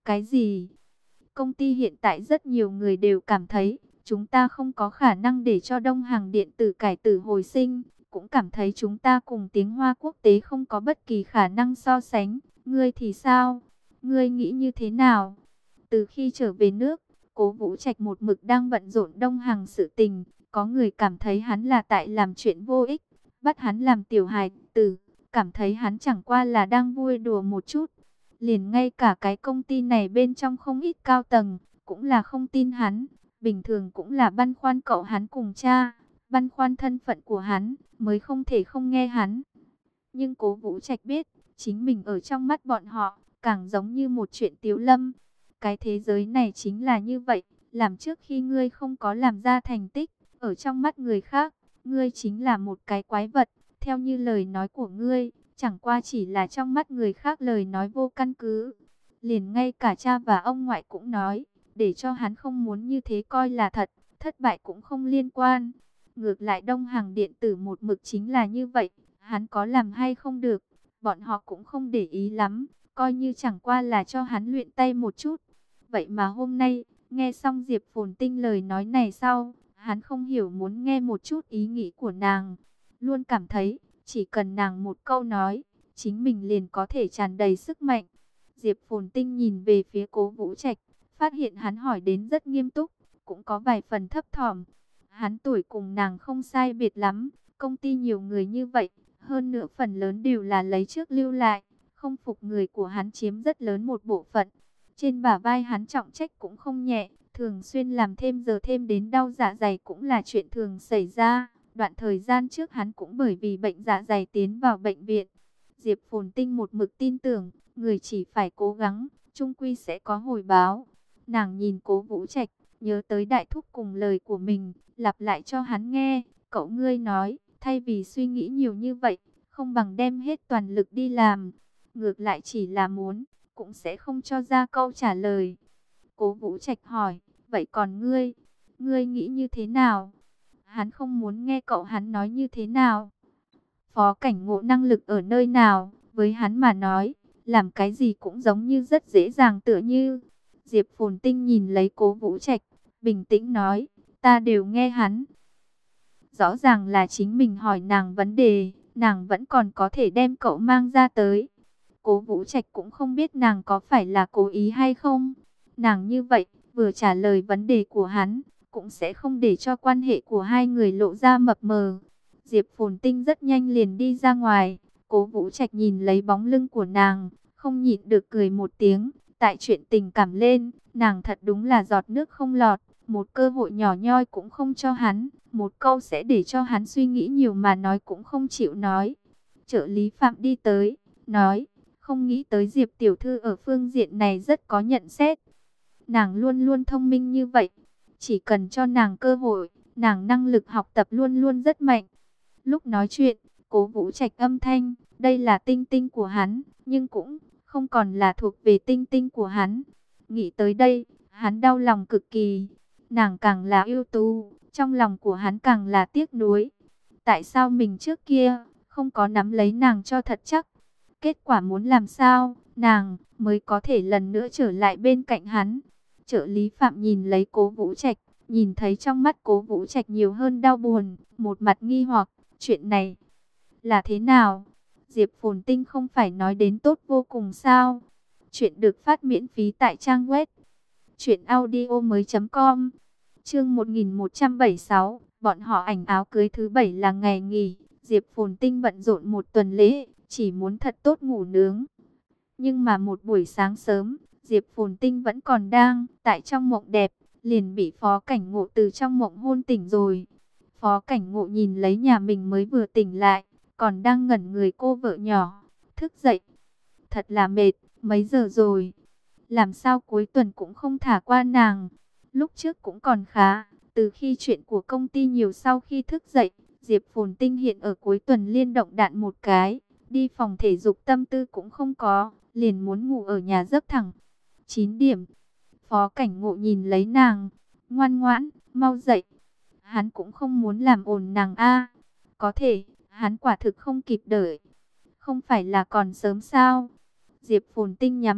Speaker 1: cái gì? Công ty hiện tại rất nhiều người đều cảm thấy chúng ta không có khả năng để cho Đông Hàng điện tử cải tử hồi sinh, cũng cảm thấy chúng ta cùng tiếng Hoa quốc tế không có bất kỳ khả năng so sánh. Ngươi thì sao? Ngươi nghĩ như thế nào? Từ khi trở về nước, Cố Vũ Trạch một mực đang bận rộn Đông Hàng sự tình, có người cảm thấy hắn là tại làm chuyện vô ích, bắt hắn làm tiểu hài tử, cảm thấy hắn chẳng qua là đang vui đùa một chút. Liền ngay cả cái công ty này bên trong không ít cao tầng, cũng là không tin hắn, bình thường cũng là băn khoăn cậu hắn cùng cha, băn khoăn thân phận của hắn, mới không thể không nghe hắn. Nhưng Cố Vũ Trạch biết, chính mình ở trong mắt bọn họ, càng giống như một chuyện tiếu lâm. Cái thế giới này chính là như vậy, làm trước khi ngươi không có làm ra thành tích, ở trong mắt người khác, ngươi chính là một cái quái vật, theo như lời nói của ngươi, chẳng qua chỉ là trong mắt người khác lời nói vô căn cứ. Liền ngay cả cha và ông ngoại cũng nói, để cho hắn không muốn như thế coi là thật, thất bại cũng không liên quan. Ngược lại Đông Hàng điện tử một mực chính là như vậy, hắn có làm hay không được, bọn họ cũng không để ý lắm, coi như chẳng qua là cho hắn luyện tay một chút. Vậy mà hôm nay, nghe xong Diệp Phồn Tinh lời nói này sau, hắn không hiểu muốn nghe một chút ý nghĩ của nàng. Luôn cảm thấy, chỉ cần nàng một câu nói, chính mình liền có thể tràn đầy sức mạnh. Diệp Phồn Tinh nhìn về phía Cố Vũ Trạch, phát hiện hắn hỏi đến rất nghiêm túc, cũng có vài phần thấp thỏm. Hắn tuổi cùng nàng không sai biệt lắm, công ty nhiều người như vậy, hơn nữa phần lớn đều là lấy trước lưu lại, không phục người của hắn chiếm rất lớn một bộ phận. Trên bả vai hắn trọng trách cũng không nhẹ, thường xuyên làm thêm giờ thêm đến đau dạ dày cũng là chuyện thường xảy ra. Đoạn thời gian trước hắn cũng bởi vì bệnh dạ dày tiến vào bệnh viện. Diệp Phồn Tinh một mực tin tưởng, người chỉ phải cố gắng, chung quy sẽ có hồi báo. Nàng nhìn Cố Vũ Trạch, nhớ tới đại thúc cùng lời của mình, lặp lại cho hắn nghe. Cậu ngươi nói, thay vì suy nghĩ nhiều như vậy, không bằng đem hết toàn lực đi làm. Ngược lại chỉ là muốn, cũng sẽ không cho ra câu trả lời. Cố Vũ Trạch hỏi, vậy còn ngươi nghĩ như thế nào? Hắn không muốn nghe cậu hắn nói như thế nào. Phó Cảnh Ngộ năng lực ở nơi nào, với hắn mà nói, làm cái gì cũng giống như rất dễ dàng tựa như. Diệp Phồn Tinh nhìn lấy Cố Vũ Trạch, bình tĩnh nói, ta đều nghe hắn. Rõ ràng là chính mình hỏi nàng vấn đề, nàng vẫn còn có thể đem cậu mang ra tới. Cố Vũ Trạch cũng không biết nàng có phải là cố ý hay không. Nàng như vậy, vừa trả lời vấn đề của hắn, cũng sẽ không để cho quan hệ của hai người lộ ra mập mờ. Diệp Phồn Tinh rất nhanh liền đi ra ngoài. Cố Vũ Trạch nhìn lấy bóng lưng của nàng, không nhịn được cười một tiếng. Tại chuyện tình cảm lên, nàng thật đúng là giọt nước không lọt. Một cơ hội nhỏ nhoi cũng không cho hắn. Một câu sẽ để cho hắn suy nghĩ nhiều mà nói cũng không chịu nói. Trợ lý Phạm đi tới, nói, không nghĩ tới Diệp tiểu thư ở phương diện này rất có nhận xét. Nàng luôn luôn thông minh như vậy. Chỉ cần cho nàng cơ hội, nàng năng lực học tập luôn luôn rất mạnh. Lúc nói chuyện, Cố Vũ Trạch âm thanh, đây là tinh tinh của hắn, nhưng cũng không còn là thuộc về tinh tinh của hắn. Nghĩ tới đây, hắn đau lòng cực kỳ. Nàng càng là ưu tú, trong lòng của hắn càng là tiếc nuối. Tại sao mình trước kia không có nắm lấy nàng cho thật chắc? Kết quả muốn làm sao, nàng mới có thể lần nữa trở lại bên cạnh hắn. Trợ lý Phạm nhìn lấy Cố Vũ Trạch, nhìn thấy trong mắt Cố Vũ Trạch nhiều hơn đau buồn, một mặt nghi hoặc, chuyện này là thế nào? Diệp Phồn Tinh không phải nói đến tốt vô cùng sao? Chuyện được phát miễn phí tại trang web truyệnaudiomoi.com. Chương 1176, bọn họ ảnh áo cưới thứ 7 là ngày nghỉ. Diệp Phồn Tinh bận rộn một tuần lễ, chỉ muốn thật tốt ngủ nướng. Nhưng mà một buổi sáng sớm, Diệp Phồn Tinh vẫn còn đang tại trong mộng đẹp, liền bị Phó Cảnh Ngộ từ trong mộng hôn tỉnh rồi. Phó Cảnh Ngộ nhìn lấy nhà mình mới vừa tỉnh lại, còn đang ngẩn người cô vợ nhỏ, thức dậy. Thật là mệt, mấy giờ rồi? Làm sao cuối tuần cũng không thả qua nàng? Lúc trước cũng còn khá, từ khi chuyện của công ty nhiều sau khi thức dậy, Diệp Phồn Tinh hiện ở cuối tuần liên động đạn một cái, đi phòng thể dục tâm tư cũng không có, liền muốn ngủ ở nhà giấc thẳng. 9 điểm, Phó Cảnh Ngộ nhìn lấy nàng, ngoan ngoãn, mau dậy. Hắn cũng không muốn làm ồn nàng a. Có thể, hắn quả thực không kịp đợi. Không phải là còn sớm sao? Diệp Phồn Tinh nhắm mắt,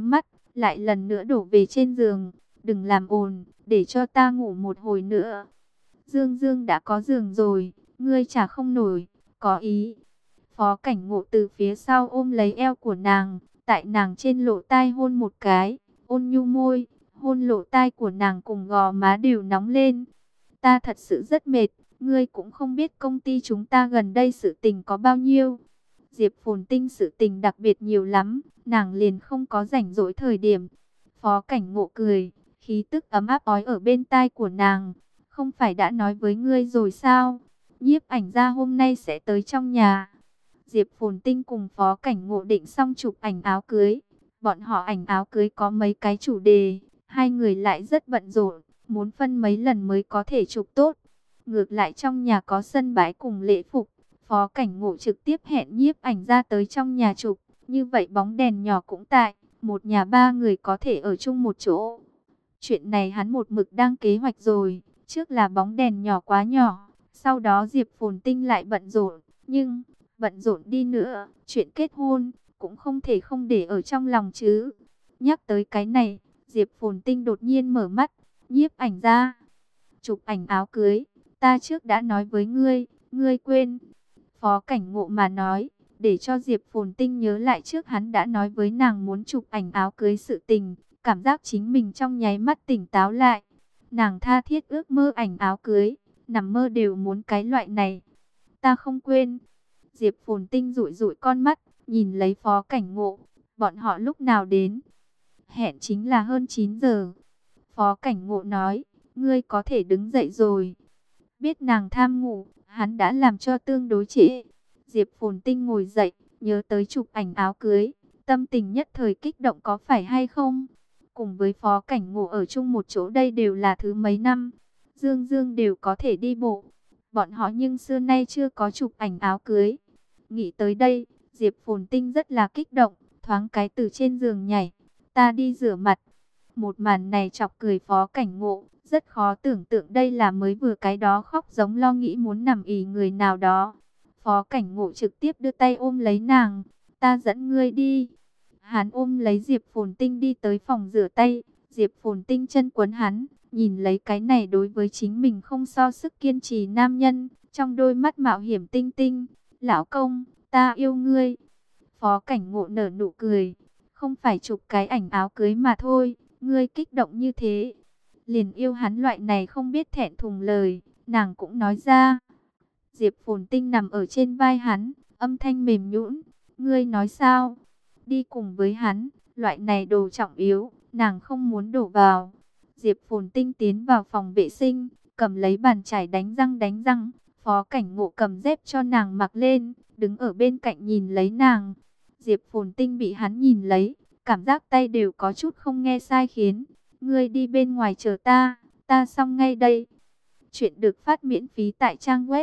Speaker 1: lại lần nữa đổ về trên giường. Đừng làm ồn, để cho ta ngủ một hồi nữa. Dương Dương đã có giường rồi, ngươi trả không nổi, có ý. Phó Cảnh Ngộ từ phía sau ôm lấy eo của nàng, tại nàng trên lỗ tai hôn một cái, ôn nhu môi, hôn lỗ tai của nàng cùng gò má đều nóng lên. Ta thật sự rất mệt, ngươi cũng không biết công ty chúng ta gần đây sự tình có bao nhiêu. Diệp Phồn Tinh sự tình đặc biệt nhiều lắm, nàng liền không có rảnh rỗi thời điểm. Phó Cảnh Ngộ cười, khí tức ấm áp ói ở bên tai của nàng. Không phải đã nói với ngươi rồi sao? Nhiếp ảnh gia hôm nay sẽ tới trong nhà. Diệp Phồn Tinh cùng Phó Cảnh Ngộ định xong chụp ảnh áo cưới. Bọn họ ảnh áo cưới có mấy cái chủ đề, hai người lại rất bận rộn, muốn phân mấy lần mới có thể chụp tốt. Ngược lại trong nhà có sân bãi cùng lễ phục, Phó Cảnh Ngộ trực tiếp hẹn nhiếp ảnh gia tới trong nhà chụp. Như vậy bóng đèn nhỏ cũng tại, một nhà ba người có thể ở chung một chỗ. Chuyện này hắn một mực đang kế hoạch rồi, trước là bóng đèn nhỏ quá nhỏ, sau đó Diệp Phồn Tinh lại bận rộn, nhưng bận rộn đi nữa, chuyện kết hôn cũng không thể không để ở trong lòng chứ. Nhắc tới cái này, Diệp Phồn Tinh đột nhiên mở mắt, nhiếp ảnh ra. Chụp ảnh áo cưới, ta trước đã nói với ngươi, ngươi quên. Phó Cảnh Ngộ mà nói, để cho Diệp Phồn Tinh nhớ lại trước hắn đã nói với nàng muốn chụp ảnh áo cưới sự tình, cảm giác chính mình trong nháy mắt tỉnh táo lại. Nàng tha thiết ước mơ ảnh áo cưới, nằm mơ đều muốn cái loại này. Ta không quên. Diệp Phồn Tinh dụi dụi con mắt, nhìn lấy Phó Cảnh Ngộ. Bọn họ lúc nào đến? Hẹn chính là hơn 9 giờ. Phó Cảnh Ngộ nói, ngươi có thể đứng dậy rồi. Biết nàng tham ngủ, hắn đã làm cho tương đối trễ. Diệp Phồn Tinh ngồi dậy, nhớ tới chụp ảnh áo cưới. Tâm tình nhất thời kích động có phải hay không? Cùng với Phó Cảnh Ngộ ở chung một chỗ đây đều là thứ mấy năm. Dương Dương đều có thể đi bộ. Bọn họ nhưng xưa nay chưa có chụp ảnh áo cưới. Nghĩ tới đây, Diệp Phồn Tinh rất là kích động, thoáng cái từ trên giường nhảy. Ta đi rửa mặt. Một màn này chọc cười Phó Cảnh Ngộ, rất khó tưởng tượng đây là mới vừa cái đó khóc giống lo nghĩ muốn nằm ì người nào đó. Phó Cảnh Ngộ trực tiếp đưa tay ôm lấy nàng, ta dẫn ngươi đi. Hắn ôm lấy Diệp Phồn Tinh đi tới phòng rửa tay, Diệp Phồn Tinh chân quấn hắn, nhìn lấy cái này đối với chính mình không so sức kiên trì nam nhân, trong đôi mắt mạo hiểm tinh tinh, lão công, ta yêu ngươi. Phó Cảnh Ngộ nở nụ cười, không phải chụp cái ảnh áo cưới mà thôi, ngươi kích động như thế. Liền yêu hắn loại này không biết thẹn thùng lời, nàng cũng nói ra. Diệp Phồn Tinh nằm ở trên vai hắn, âm thanh mềm nhũn, ngươi nói sao? Đi cùng với hắn, loại này đồ trọng yếu, nàng không muốn đổ vào. Diệp Phồn Tinh tiến vào phòng vệ sinh, cầm lấy bàn chải đánh răng đánh răng. Phó Cảnh Ngộ cầm dép cho nàng mặc lên, đứng ở bên cạnh nhìn lấy nàng. Diệp Phồn Tinh bị hắn nhìn lấy, cảm giác tay đều có chút không nghe sai khiến. Ngươi đi bên ngoài chờ ta xong ngay đây. Chuyện được phát miễn phí tại trang web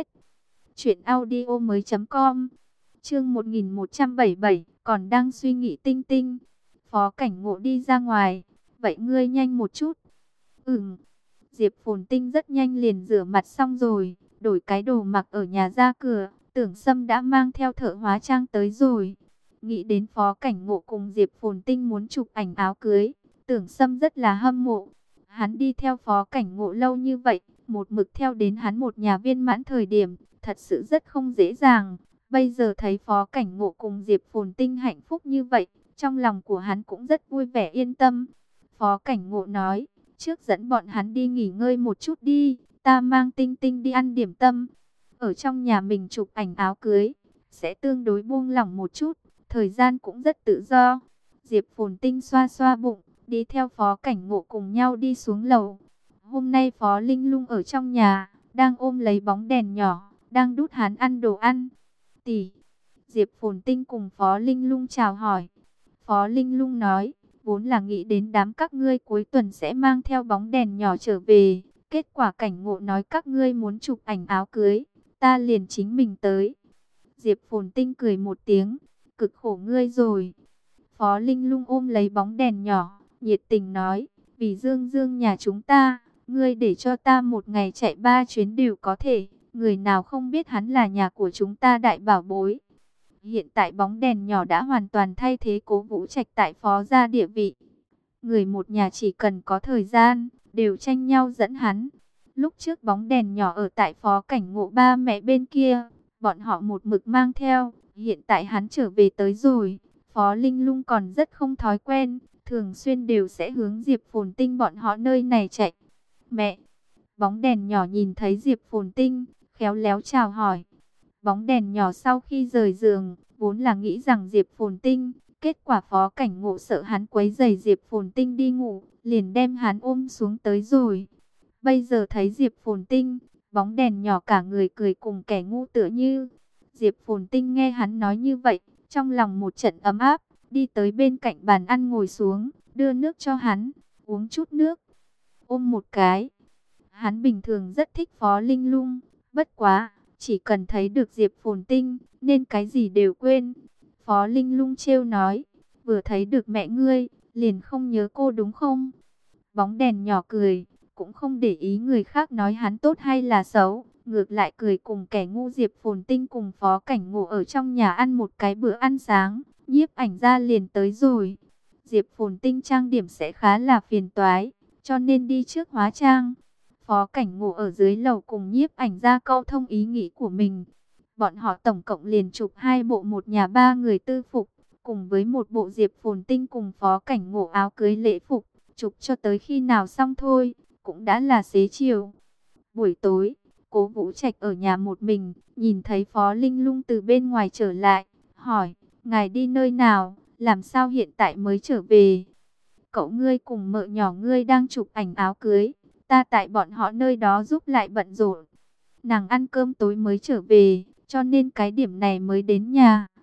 Speaker 1: truyệnaudiomoi.com. Chương 1177, còn đang suy nghĩ tinh tinh. Phó Cảnh Ngộ đi ra ngoài, vậy ngươi nhanh một chút. Diệp Phồn Tinh rất nhanh liền rửa mặt xong rồi, đổi cái đồ mặc ở nhà ra cửa, Tưởng Sâm đã mang theo thợ hóa trang tới rồi. Nghĩ đến Phó Cảnh Ngộ cùng Diệp Phồn Tinh muốn chụp ảnh áo cưới, Tưởng Sâm rất là hâm mộ. Hắn đi theo Phó Cảnh Ngộ lâu như vậy, một mực theo đến hắn một nhà viên mãn thời điểm, thật sự rất không dễ dàng. Bây giờ thấy Phó Cảnh Ngộ cùng Diệp Phồn Tinh hạnh phúc như vậy, trong lòng của hắn cũng rất vui vẻ yên tâm. Phó Cảnh Ngộ nói, trước dẫn bọn hắn đi nghỉ ngơi một chút đi, ta mang Tinh Tinh đi ăn điểm tâm. Ở trong nhà mình chụp ảnh áo cưới, sẽ tương đối buông lỏng một chút, thời gian cũng rất tự do. Diệp Phồn Tinh xoa xoa bụng, đi theo Phó Cảnh Ngộ cùng nhau đi xuống lầu. Hôm nay Phó Linh Lung ở trong nhà, đang ôm lấy bóng đèn nhỏ, đang đút hắn ăn đồ ăn. Tỷ, Diệp Phồn Tinh cùng Phó Linh Lung chào hỏi. Phó Linh Lung nói, vốn là nghĩ đến đám các ngươi cuối tuần sẽ mang theo bóng đèn nhỏ trở về. Kết quả Cảnh Ngộ nói các ngươi muốn chụp ảnh áo cưới, ta liền chính mình tới. Diệp Phồn Tinh cười một tiếng, cực khổ ngươi rồi. Phó Linh Lung ôm lấy bóng đèn nhỏ, nhiệt tình nói, vì Dương Dương nhà chúng ta, ngươi để cho ta một ngày chạy 3 chuyến đều có thể. Người nào không biết hắn là nhà của chúng ta đại bảo bối. Hiện tại bóng đèn nhỏ đã hoàn toàn thay thế Cố Vũ Trạch tại Phó gia địa vị. người một nhà chỉ cần có thời gian, đều tranh nhau dẫn hắn. Lúc trước bóng đèn nhỏ ở tại Phó Cảnh Ngộ ba mẹ bên kia, bọn họ một mực mang theo, hiện tại hắn trở về tới rồi. Phó Linh Lung còn rất không thói quen, thường xuyên đều sẽ hướng Diệp Phồn Tinh bọn họ nơi này chạy. Mẹ, bóng đèn nhỏ nhìn thấy Diệp Phồn Tinh, khéo léo chào hỏi. Bóng đèn nhỏ sau khi rời giường, vốn là nghĩ rằng Diệp Phồn Tinh, kết quả Phó Cảnh Ngộ sợ hắn quấy rầy Diệp Phồn Tinh đi ngủ, liền đem hắn ôm xuống tới rồi. Bây giờ thấy Diệp Phồn Tinh, bóng đèn nhỏ cả người cười cùng kẻ ngu tựa như. Diệp Phồn Tinh nghe hắn nói như vậy, trong lòng một trận ấm áp, đi tới bên cạnh bàn ăn ngồi xuống, đưa nước cho hắn, uống chút nước, ôm một cái. Hắn bình thường rất thích Phó Linh Lung, bất quá, chỉ cần thấy được Diệp Phồn Tinh, nên cái gì đều quên. Phó Linh Lung trêu nói, vừa thấy được mẹ ngươi, liền không nhớ cô đúng không? Bóng đèn nhỏ cười, cũng không để ý người khác nói hắn tốt hay là xấu, ngược lại cười cùng kẻ ngu. Diệp Phồn Tinh cùng Phó Cảnh Ngộ ở trong nhà ăn một cái bữa ăn sáng, nhiếp ảnh ra liền tới rồi. Diệp Phồn Tinh trang điểm sẽ khá là phiền toái, cho nên đi trước hóa trang. Phó Cảnh Ngộ ở dưới lầu cùng nhiếp ảnh ra câu thông ý nghĩ của mình. Bọn họ tổng cộng liền chụp 2 bộ một nhà 3 người tư phục, cùng với một bộ Diệp Phồn Tinh cùng Phó Cảnh Ngộ áo cưới lễ phục, chụp cho tới khi nào xong thôi, cũng đã là xế chiều. Buổi tối, Cố Vũ Trạch ở nhà một mình, nhìn thấy Phó Linh Lung từ bên ngoài trở lại, hỏi, ngài đi nơi nào, làm sao hiện tại mới trở về? Cậu ngươi cùng mợ nhỏ ngươi đang chụp ảnh áo cưới, ta tại bọn họ nơi đó giúp lại bận rộn. Nàng ăn cơm tối mới trở về, cho nên cái điểm này mới đến nhà.